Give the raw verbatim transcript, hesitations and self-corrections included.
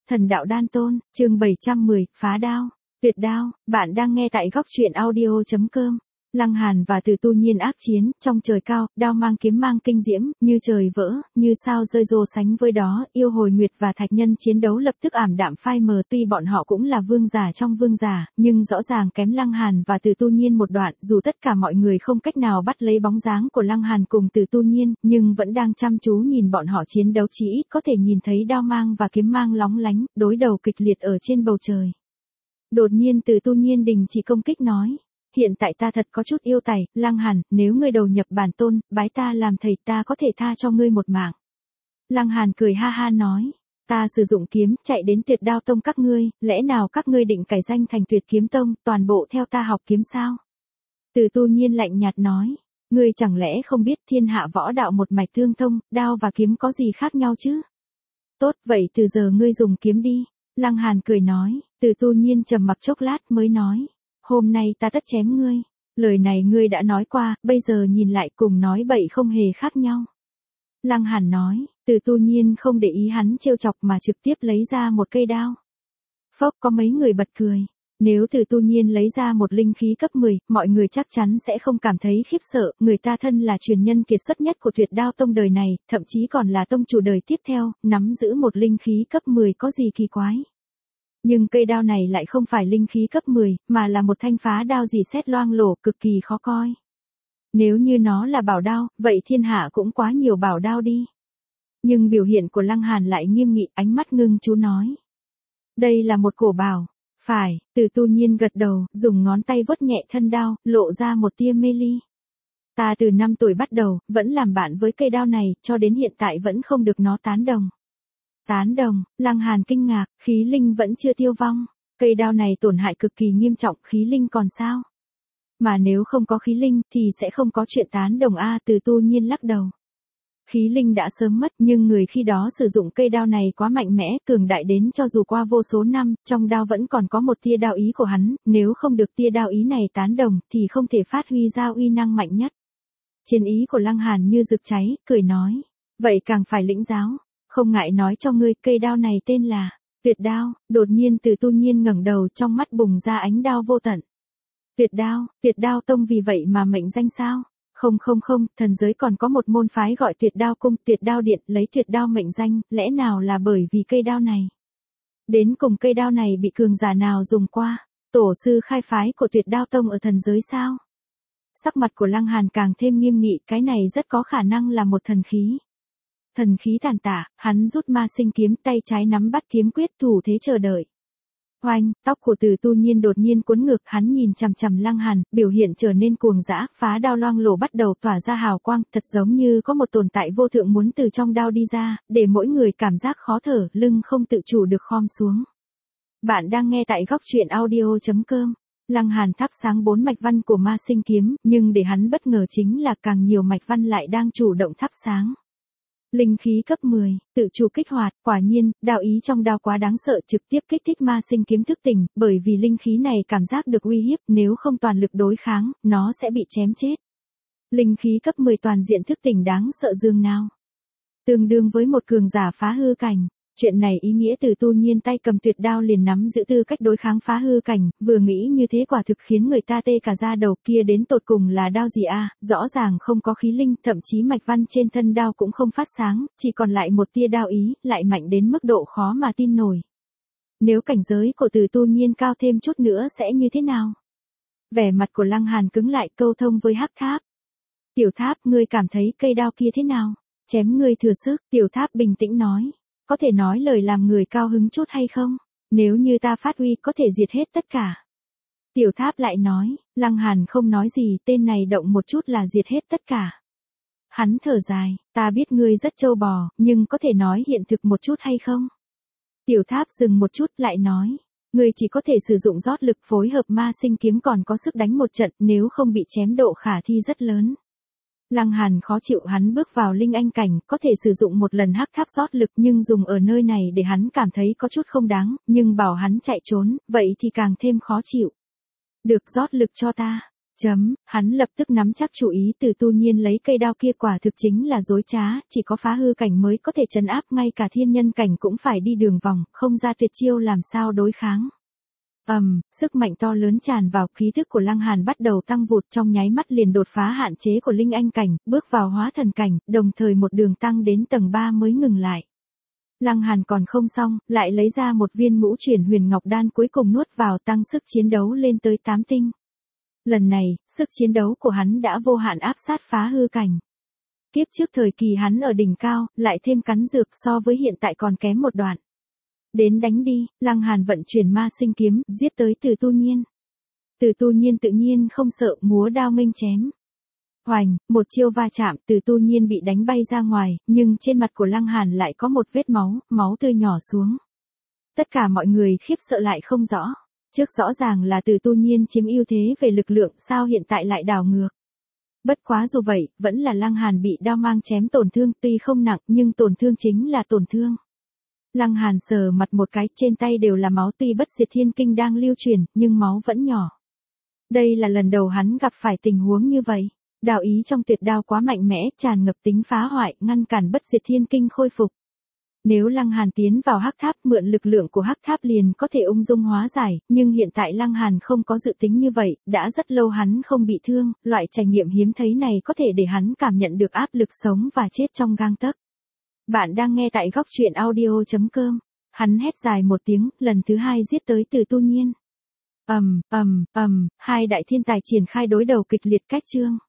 Thần đạo đan tôn, chương bảy trăm mười, phá đao, tuyệt đao, bạn đang nghe tại góc truyện audio chấm com. Lăng Hàn và Từ Tu Nhiên ác chiến, trong trời cao, đao mang kiếm mang kinh diễm, như trời vỡ, như sao rơi rồ sánh với đó, yêu hồi nguyệt và thạch nhân chiến đấu lập tức ảm đạm phai mờ. Tuy bọn họ cũng là vương giả trong vương giả, nhưng rõ ràng kém Lăng Hàn và Từ Tu Nhiên một đoạn, dù tất cả mọi người không cách nào bắt lấy bóng dáng của Lăng Hàn cùng Từ Tu Nhiên, nhưng vẫn đang chăm chú nhìn bọn họ chiến đấu, chỉ ít có thể nhìn thấy đao mang và kiếm mang lóng lánh, đối đầu kịch liệt ở trên bầu trời. Đột nhiên Từ Tu Nhiên đình chỉ công kích nói. Hiện tại ta thật có chút yêu tài, Lăng Hàn, nếu ngươi đầu nhập bản tôn, bái ta làm thầy, ta có thể tha cho ngươi một mạng. Lăng Hàn cười ha ha nói, ta sử dụng kiếm, chạy đến Tuyệt Đao Tông các ngươi, lẽ nào các ngươi định cải danh thành Tuyệt Kiếm Tông, toàn bộ theo ta học kiếm sao? Từ Tu Nhiên lạnh nhạt nói, ngươi chẳng lẽ không biết thiên hạ võ đạo một mạch tương thông, đao và kiếm có gì khác nhau chứ? Tốt, vậy từ giờ ngươi dùng kiếm đi. Lăng Hàn cười nói, Từ Tu Nhiên trầm mặc chốc lát mới nói. Hôm nay ta tất chém ngươi, lời này ngươi đã nói qua, bây giờ nhìn lại cùng nói bậy không hề khác nhau. Lăng Hàn nói, Từ Tu Nhiên không để ý hắn trêu chọc mà trực tiếp lấy ra một cây đao. Phốc, có mấy người bật cười, nếu Từ Tu Nhiên lấy ra một linh khí cấp mười, mọi người chắc chắn sẽ không cảm thấy khiếp sợ, người ta thân là truyền nhân kiệt xuất nhất của Tuyệt Đao Tông đời này, thậm chí còn là tông chủ đời tiếp theo, nắm giữ một linh khí cấp mười có gì kỳ quái. Nhưng cây đao này lại không phải linh khí cấp mười, mà là một thanh phá đao dì xét loang lổ, cực kỳ khó coi. Nếu như nó là bảo đao, vậy thiên hạ cũng quá nhiều bảo đao đi. Nhưng biểu hiện của Lăng Hàn lại nghiêm nghị, ánh mắt ngưng chú nói. Đây là một cổ bảo. Phải, Từ Tu Nhiên gật đầu, dùng ngón tay vuốt nhẹ thân đao, lộ ra một tia mê ly. Ta từ năm tuổi bắt đầu, vẫn làm bạn với cây đao này, cho đến hiện tại vẫn không được nó tán đồng. Tán đồng, Lăng Hàn kinh ngạc, khí linh vẫn chưa tiêu vong. Cây đao này tổn hại cực kỳ nghiêm trọng, khí linh còn sao? Mà nếu không có khí linh thì sẽ không có chuyện tán đồng a. Từ Tu Nhiên lắc đầu. Khí linh đã sớm mất, nhưng người khi đó sử dụng cây đao này quá mạnh mẽ, cường đại đến cho dù qua vô số năm, trong đao vẫn còn có một tia đao ý của hắn, nếu không được tia đao ý này tán đồng thì không thể phát huy ra uy năng mạnh nhất. Chiến ý của Lăng Hàn như rực cháy, cười nói, vậy càng phải lĩnh giáo. Không ngại nói cho ngươi, cây đao này tên là Tuyệt Đao. Đột nhiên Từ Tu Nhiên ngẩng đầu, trong mắt bùng ra ánh đao vô tận. Tuyệt Đao, Tuyệt Đao Tông vì vậy mà mệnh danh sao? Không không không, thần giới còn có một môn phái gọi Tuyệt Đao Cung, Tuyệt Đao Điện, lấy Tuyệt Đao mệnh danh, lẽ nào là bởi vì cây đao này? Đến cùng cây đao này bị cường giả nào dùng qua? Tổ sư khai phái của Tuyệt Đao Tông ở thần giới sao? Sắc mặt của Lăng Hàn càng thêm nghiêm nghị, cái này rất có khả năng là một thần khí. Thần khí tàn tạ, hắn rút ma sinh kiếm, tay trái nắm bắt kiếm quyết, thủ thế chờ đợi. Oanh, tóc của Từ Tu Nhiên đột nhiên cuốn ngược, hắn nhìn chằm chằm Lăng Hàn, biểu hiện trở nên cuồng dã, phá đao loang lổ bắt đầu tỏa ra hào quang, thật giống như có một tồn tại vô thượng muốn từ trong đao đi ra, để mỗi người cảm giác khó thở, lưng không tự chủ được khom xuống. Bạn đang nghe tại góc truyện audio chấm com. Lăng Hàn thắp sáng bốn mạch văn của ma sinh kiếm, nhưng để hắn bất ngờ chính là càng nhiều mạch văn lại đang chủ động thắp sáng. Linh khí cấp mười, tự chủ kích hoạt, quả nhiên, đao ý trong đao quá đáng sợ, trực tiếp kích thích ma sinh kiếm thức tỉnh, bởi vì linh khí này cảm giác được uy hiếp, nếu không toàn lực đối kháng, nó sẽ bị chém chết. Linh khí cấp mười toàn diện thức tỉnh đáng sợ dường nào. Tương đương với một cường giả phá hư cảnh. Chuyện này ý nghĩa Từ Tu Nhiên tay cầm tuyệt đao liền nắm giữ tư cách đối kháng phá hư cảnh, vừa nghĩ như thế quả thực khiến người ta tê cả da đầu, kia đến tột cùng là đao gì a? Rõ ràng không có khí linh, thậm chí mạch văn trên thân đao cũng không phát sáng, chỉ còn lại một tia đao ý, lại mạnh đến mức độ khó mà tin nổi. Nếu cảnh giới của Từ Tu Nhiên cao thêm chút nữa sẽ như thế nào? Vẻ mặt của Lăng Hàn cứng lại, câu thông với Hắc Tháp. Tiểu Tháp, ngươi cảm thấy cây đao kia thế nào? Chém ngươi thừa sức. Tiểu Tháp bình tĩnh nói. Có thể nói lời làm người cao hứng chút hay không? Nếu như ta phát huy có thể diệt hết tất cả. Tiểu Tháp lại nói, Lăng Hàn không nói gì, tên này động một chút là diệt hết tất cả. Hắn thở dài, ta biết ngươi rất trâu bò, nhưng có thể nói hiện thực một chút hay không? Tiểu Tháp dừng một chút lại nói, ngươi chỉ có thể sử dụng rót lực phối hợp ma sinh kiếm còn có sức đánh một trận, nếu không bị chém độ khả thi rất lớn. Lăng Hàn khó chịu, hắn bước vào linh anh cảnh, có thể sử dụng một lần Hắc Tháp rót lực, nhưng dùng ở nơi này để hắn cảm thấy có chút không đáng, nhưng bảo hắn chạy trốn, vậy thì càng thêm khó chịu. Được, rót lực cho ta. Chấm, hắn lập tức nắm chắc chủ ý Từ Tu Nhiên lấy cây đao kia quả thực chính là dối trá, chỉ có phá hư cảnh mới có thể trấn áp, ngay cả thiên nhân cảnh cũng phải đi đường vòng, không ra tuyệt chiêu làm sao đối kháng. Ầm, um, sức mạnh to lớn tràn vào, khí thức của Lăng Hàn bắt đầu tăng vụt, trong nháy mắt liền đột phá hạn chế của linh anh cảnh, bước vào hóa thần cảnh, đồng thời một đường tăng đến tầng ba mới ngừng lại. Lăng Hàn còn không xong, lại lấy ra một viên ngũ chuyển huyền ngọc đan cuối cùng nuốt vào, tăng sức chiến đấu lên tới tám tinh. Lần này, sức chiến đấu của hắn đã vô hạn áp sát phá hư cảnh. Kiếp trước thời kỳ hắn ở đỉnh cao, lại thêm cắn dược, so với hiện tại còn kém một đoạn. Đến đánh đi, Lăng Hàn vận chuyển ma sinh kiếm, giết tới Từ Tu Nhiên. Từ Tu Nhiên tự nhiên không sợ, múa đao nghênh chém. Hoành, một chiêu va chạm, Từ Tu Nhiên bị đánh bay ra ngoài, nhưng trên mặt của Lăng Hàn lại có một vết máu, máu tươi nhỏ xuống. Tất cả mọi người khiếp sợ lại không rõ. Trước rõ ràng là Từ Tu Nhiên chiếm ưu thế về lực lượng, sao hiện tại lại đảo ngược. Bất quá dù vậy, vẫn là Lăng Hàn bị đao mang chém tổn thương, tuy không nặng nhưng tổn thương chính là tổn thương. Lăng Hàn sờ mặt một cái, trên tay đều là máu, tuy bất diệt thiên kinh đang lưu truyền, nhưng máu vẫn nhỏ. Đây là lần đầu hắn gặp phải tình huống như vậy. Đạo ý trong tuyệt đao quá mạnh mẽ, tràn ngập tính phá hoại, ngăn cản bất diệt thiên kinh khôi phục. Nếu Lăng Hàn tiến vào hắc tháp, mượn lực lượng của hắc tháp liền có thể ung dung hóa giải, nhưng hiện tại Lăng Hàn không có dự tính như vậy, đã rất lâu hắn không bị thương, loại trải nghiệm hiếm thấy này có thể để hắn cảm nhận được áp lực sống và chết trong gang tấc. Bạn đang nghe tại góc truyện audio chấm com. Hắn hét dài một tiếng, lần thứ hai giết tới Từ Tu Nhiên. Ầm, ầm, ầm, hai đại thiên tài triển khai đối đầu kịch liệt, cách chương.